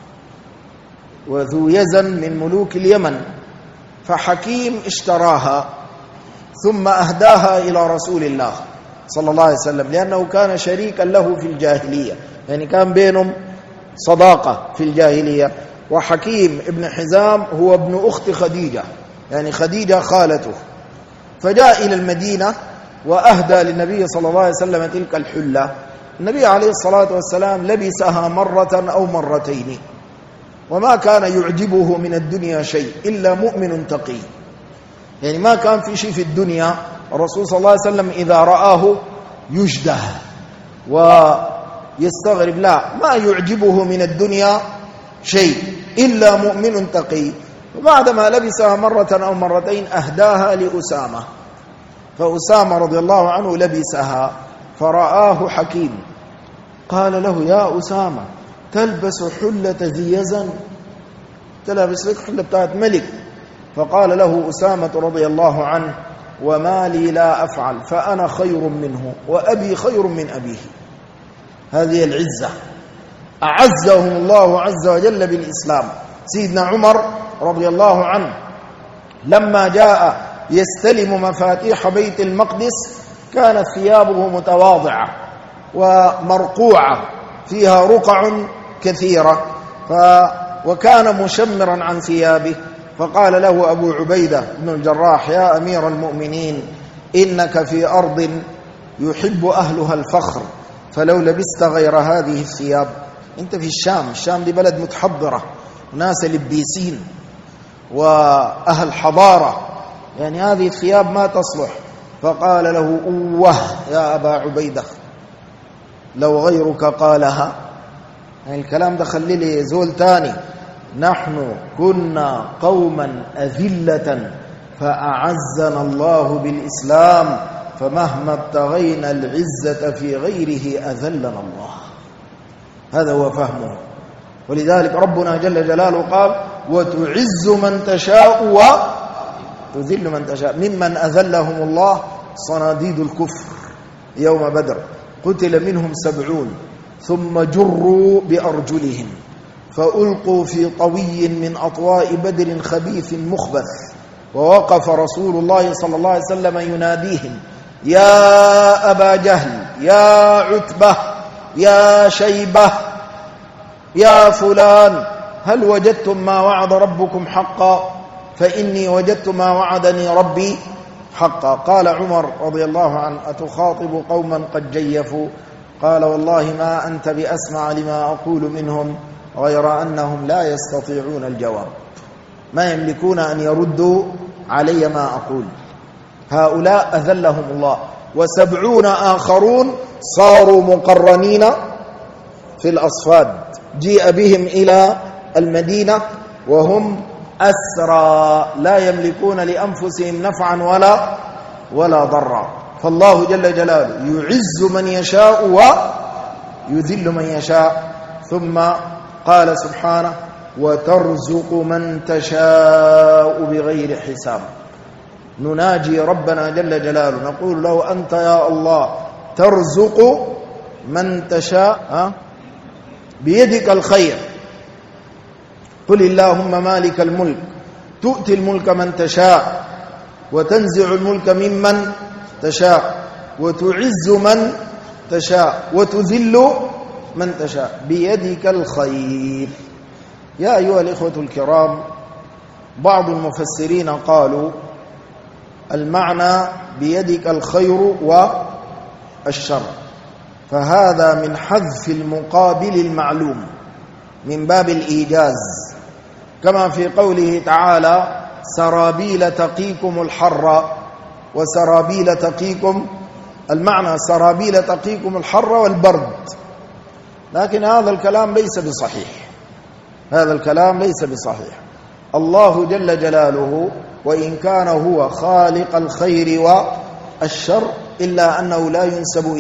وذو يزن من ملوك اليمن، فحكيم اشتراها ثم أهداها إلى رسول الله صلى الله عليه وسلم، لأنه كان شريكا له في الجاهلية، يعني كان بينهم صداقة في الجاهلية. وحكيم ابن حزام هو ابن أخت خديجة، يعني خديجة خالته. فجاء إلى المدينة وأهدى للنبي صلى الله عليه وسلم تلك الحلة. النبي عليه الصلاة والسلام لبسها مرة أو مرتين، وما كان يعجبه من الدنيا شيء إلا مؤمن تقي، يعني ما كان في شيء في الدنيا الرسول صلى الله عليه وسلم إذا رآه يجده ويستغرب، لا، ما يعجبه من الدنيا شيء إلا مؤمن تقي. وبعدما لبسها مرة أو مرتين أهداها لأسامة، فأسامة رضي الله عنه لبسها فرآه حكيم قال له: يا أسامة تلبس حلة ذي يزن، تلبس لك حلة بتاعت ملك، فقال له أسامة رضي الله عنه: وما لي لا أفعل، فأنا خير منه وأبي خير من أبيه. هذه العزة، أعزهم الله عز وجل بالإسلام. سيدنا عمر رضي الله عنه لما جاء يستلم مفاتيح بيت المقدس كانت ثيابه متواضعة ومرقوعة فيها رقع كثيرة، وكان مشمرا عن ثيابه. فقال له أبو عبيدة بن الجراح: يا أمير المؤمنين، إنك في أرض يحب أهلها الفخر، فلو لبست غير هذه الثياب. أنت في الشام، الشام دي بلد متحضرة، ناس لبيسين وأهل حضارة، يعني هذه الثياب ما تصلح. فقال له: أوه يا أبا عبيدة، لو غيرك قالها. يعني الكلام ده خلي لي زول تاني: نحن كنا قوما أذلة فأعزنا الله بالإسلام، فمهما ابتغينا العزة في غيره أذلنا الله. هذا هو فهمه. ولذلك ربنا جل جلاله قال: وتعز من تشاء وتذل من تشاء. ممن أذلهم الله صناديد الكفر يوم بدر، قتل منهم 70 ثم جروا بأرجلهم فألقوا في طوي من أطواء بدر خبيث مخبث، ووقف رسول الله صلى الله عليه وسلم يناديهم: يا أبا جهل، يا عتبة، يا شيبة، يا فلان، هل وجدتم ما وعد ربكم حقا؟ فإني وجدت ما وعدني ربي حقا. قال عمر رضي الله عنه: أتخاطب قوما قد جيفوا؟ قال: والله ما أنت بأسمع لما أقول منهم، غير أنهم لا يستطيعون الجواب، ما يملكون أن يردوا علي ما أقول. هؤلاء أذلهم الله، و70 آخرون صاروا مقرنين في الأصفاد، جيء بهم إلى المدينة وهم أسرى لا يملكون لأنفسهم نفعا ولا ضرا. فالله جل جلاله يعز من يشاء ويذل من يشاء. ثم قال سبحانه: وترزق من تشاء بغير حساب. نناجي ربنا جل جلاله نقول له: أنت يا الله ترزق من تشاء بيدك الخير، قل اللهم مالك الملك تؤتي الملك من تشاء وتنزع الملك ممن تشاء وتعز من تشاء وتذل من تشاء، بيدك الخير. يا أيها الإخوة الكرام، بعض المفسرين قالوا المعنى بيدك الخير والشر، فهذا من حذف المقابل المعلوم من باب الإيجاز، كما في قوله تعالى: سرابيل تقيكم الحر وسرابيل تقيكم، المعنى سرابيل تقيكم الحر والبرد. لكن هذا الكلام ليس بصحيح، هذا الكلام ليس بصحيح. الله جل جلاله وإن كان هو خالق الخير والشر إلا أنه لا ينسب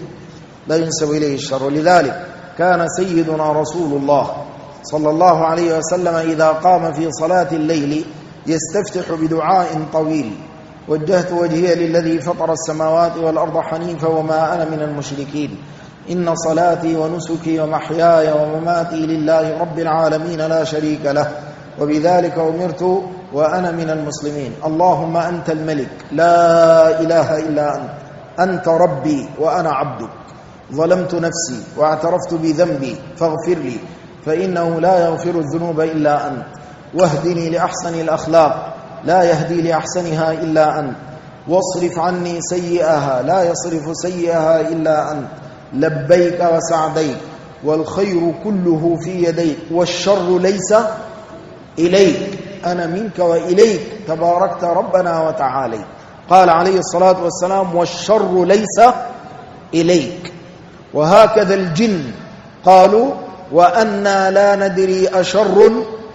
إليه الشر. ولذلك كان سيدنا رسول الله صلى الله عليه وسلم إذا قام في صلاة الليل يستفتح بدعاء طويل: وجهت وجهي للذي فطر السماوات والأرض حنيفا وما أنا من المشركين، إن صلاتي ونسكي ومحياي ومماتي لله رب العالمين لا شريك له، وبذلك أمرت وأنا من المسلمين. اللهم أنت الملك لا إله إلا أنت، أنت ربي وأنا عبدك، ظلمت نفسي واعترفت بذنبي فاغفر لي، فإنه لا يغفر الذنوب إلا أنت، واهدني لأحسن الأخلاق لا يهدي لأحسنها إلا أنت، واصرف عني سيئها لا يصرف سيئها إلا أنت، لبيك وسعديك، والخير كله في يديك، والشر ليس إليك، أنا منك وإليك تباركت ربنا وتعالي. قال عليه الصلاة والسلام: والشر ليس إليك. وهكذا الجن قالوا: وأنا لا ندري أشر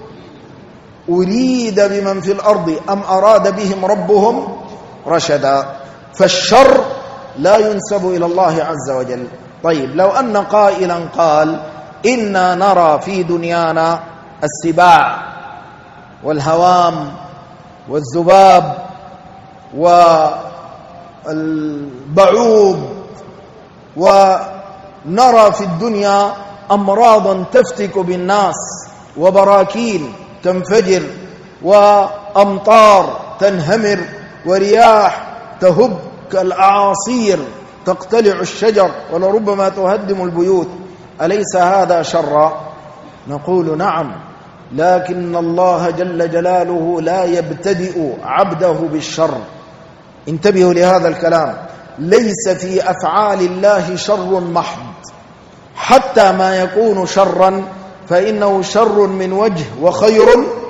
أريد بمن في الأرض أم أراد بهم ربهم رشدا. فالشر لا ينسب إلى الله عز وجل. طيب، لو أن قائلا قال: إنا نرى في دنيانا السباع والهوام والذباب والبعوض، ونرى في الدنيا أمراضا تفتك بالناس، وبراكين تنفجر، وأمطار تنهمر، ورياح تهب كالأعاصير تقتلع الشجر ولربما تهدم البيوت. أليس هذا شرا؟ نقول نعم، لكن الله جل جلاله لا يبتدئ عبده بالشر. انتبهوا لهذا الكلام، ليس في أفعال الله شر محض، حتى ما يكون شرا فإنه شر من وجه وخير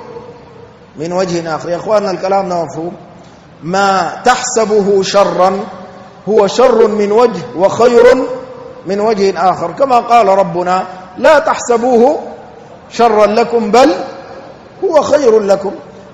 من وجه آخر. يا أخواننا الكلام مفهوم؟ ما تحسبه شرا هو شر من وجه وخير من وجه آخر، كما قال ربنا: لا تحسبوه شرا لكم بل هو خير لكم.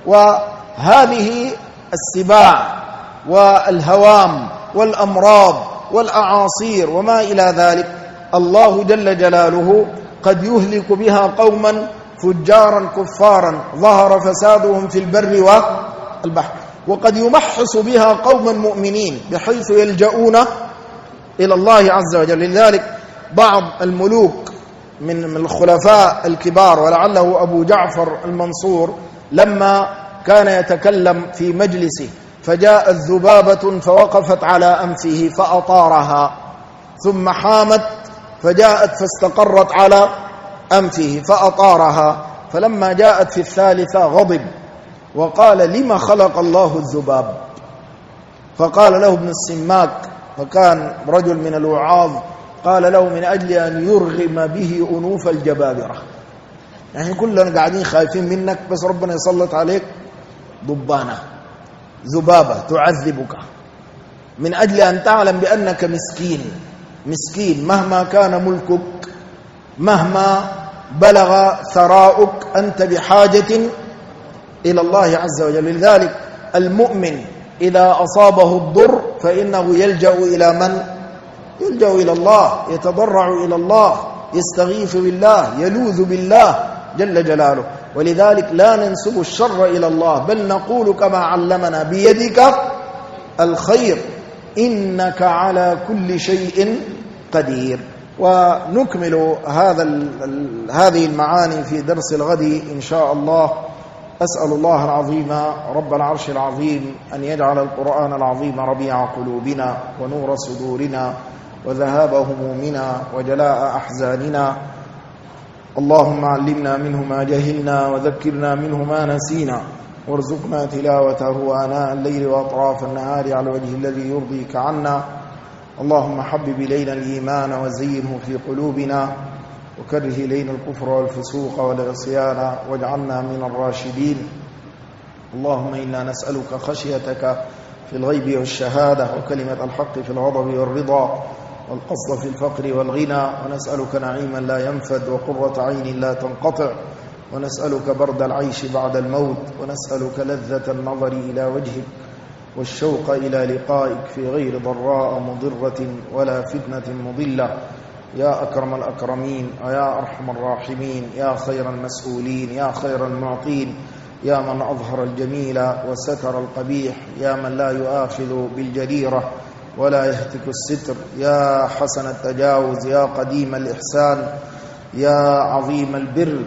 وهذه السباع والهوام والأمراض والأعاصير وما إلى ذلك الله جل جلاله قد يهلك بها قوما فجارا كفارا ظهر فسادهم في البر والبحر، وقد يمحص بها قوما مؤمنين بحيث يلجؤون إلى الله عز وجل. لذلك بعض الملوك من الخلفاء الكبار، ولعله أبو جعفر المنصور، لما كان يتكلم في مجلسه فجاءت ذبابة فوقفت على أنفه فأطارها، ثم حامت فجاءت فاستقرت على أنفه فأطارها، فلما جاءت في الثالثة غضب وقال: لما خلق الله الذباب؟ فقال له ابن السماك، وكان رجل من الوعاظ، قال له: من أجل أن يرغم به أنوف الجبابرة. يعني كلنا قاعدين خايفين منك، بس ربنا يسلط عليك ضبانة ذبابة تعذبك، من أجل أن تعلم بأنك مسكين مهما كان ملكك، مهما بلغ ثراؤك، أنت بحاجة إلى الله عز وجل. لذلك المؤمن إذا أصابه الضر فإنه يلجأ إلى من؟ يلجأ إلى الله، يتضرع إلى الله، يستغيث بالله، يلوذ بالله جل جلاله. ولذلك لا ننسب الشر إلى الله، بل نقول كما علمنا: بيدك الخير إنك على كل شيء قدير. ونكمل هذه المعاني في درس الغد إن شاء الله. أسأل الله العظيم رب العرش العظيم أن يجعل القرآن العظيم ربيع قلوبنا ونور صدورنا وذهاب همومنا وجلاء أحزاننا. اللهم علمنا منه ما جهلنا وذكرنا منه ما نسينا، وارزقنا تلاوته آناء الليل وأطراف النهار على الوجه الذي يرضيك عنا. اللهم حبب إلينا الإيمان وزينه في قلوبنا، وكره إلينا الكفر والفسوق والعصيان، واجعلنا من الراشدين. اللهم إنا نسألك خشيتك في الغيب والشهادة، وكلمة الحق في الغضب والرضا، والقصد في الفقر والغنى، ونسألك نعيما لا ينفد وقرة عين لا تنقطع، ونسألك برد العيش بعد الموت، ونسألك لذة النظر إلى وجهك والشوق إلى لقائك في غير ضراء مضرة ولا فتنة مضلة، يا أكرم الأكرمين ويا أرحم الراحمين، يا خير المسؤولين، يا خير المعطين، يا من أظهر الجميل وستر القبيح، يا من لا يؤاخذ بالجريرة ولا يهتك الستر، يا حسن التجاوز، يا قديم الإحسان، يا عظيم البر،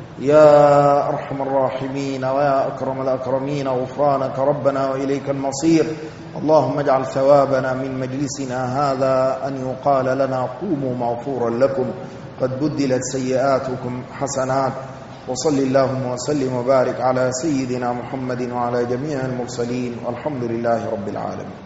يا أرحم الراحمين ويا أكرم الأكرمين. غفرانك ربنا وإليك المصير. اللهم اجعل ثوابنا من مجلسنا هذا أن يقال لنا: قوموا مغفورا لكم قد بدلت سيئاتكم حسنات. وصل اللهم وسلم وبارك على سيدنا محمد وعلى جميع المرسلين، والحمد لله رب العالمين.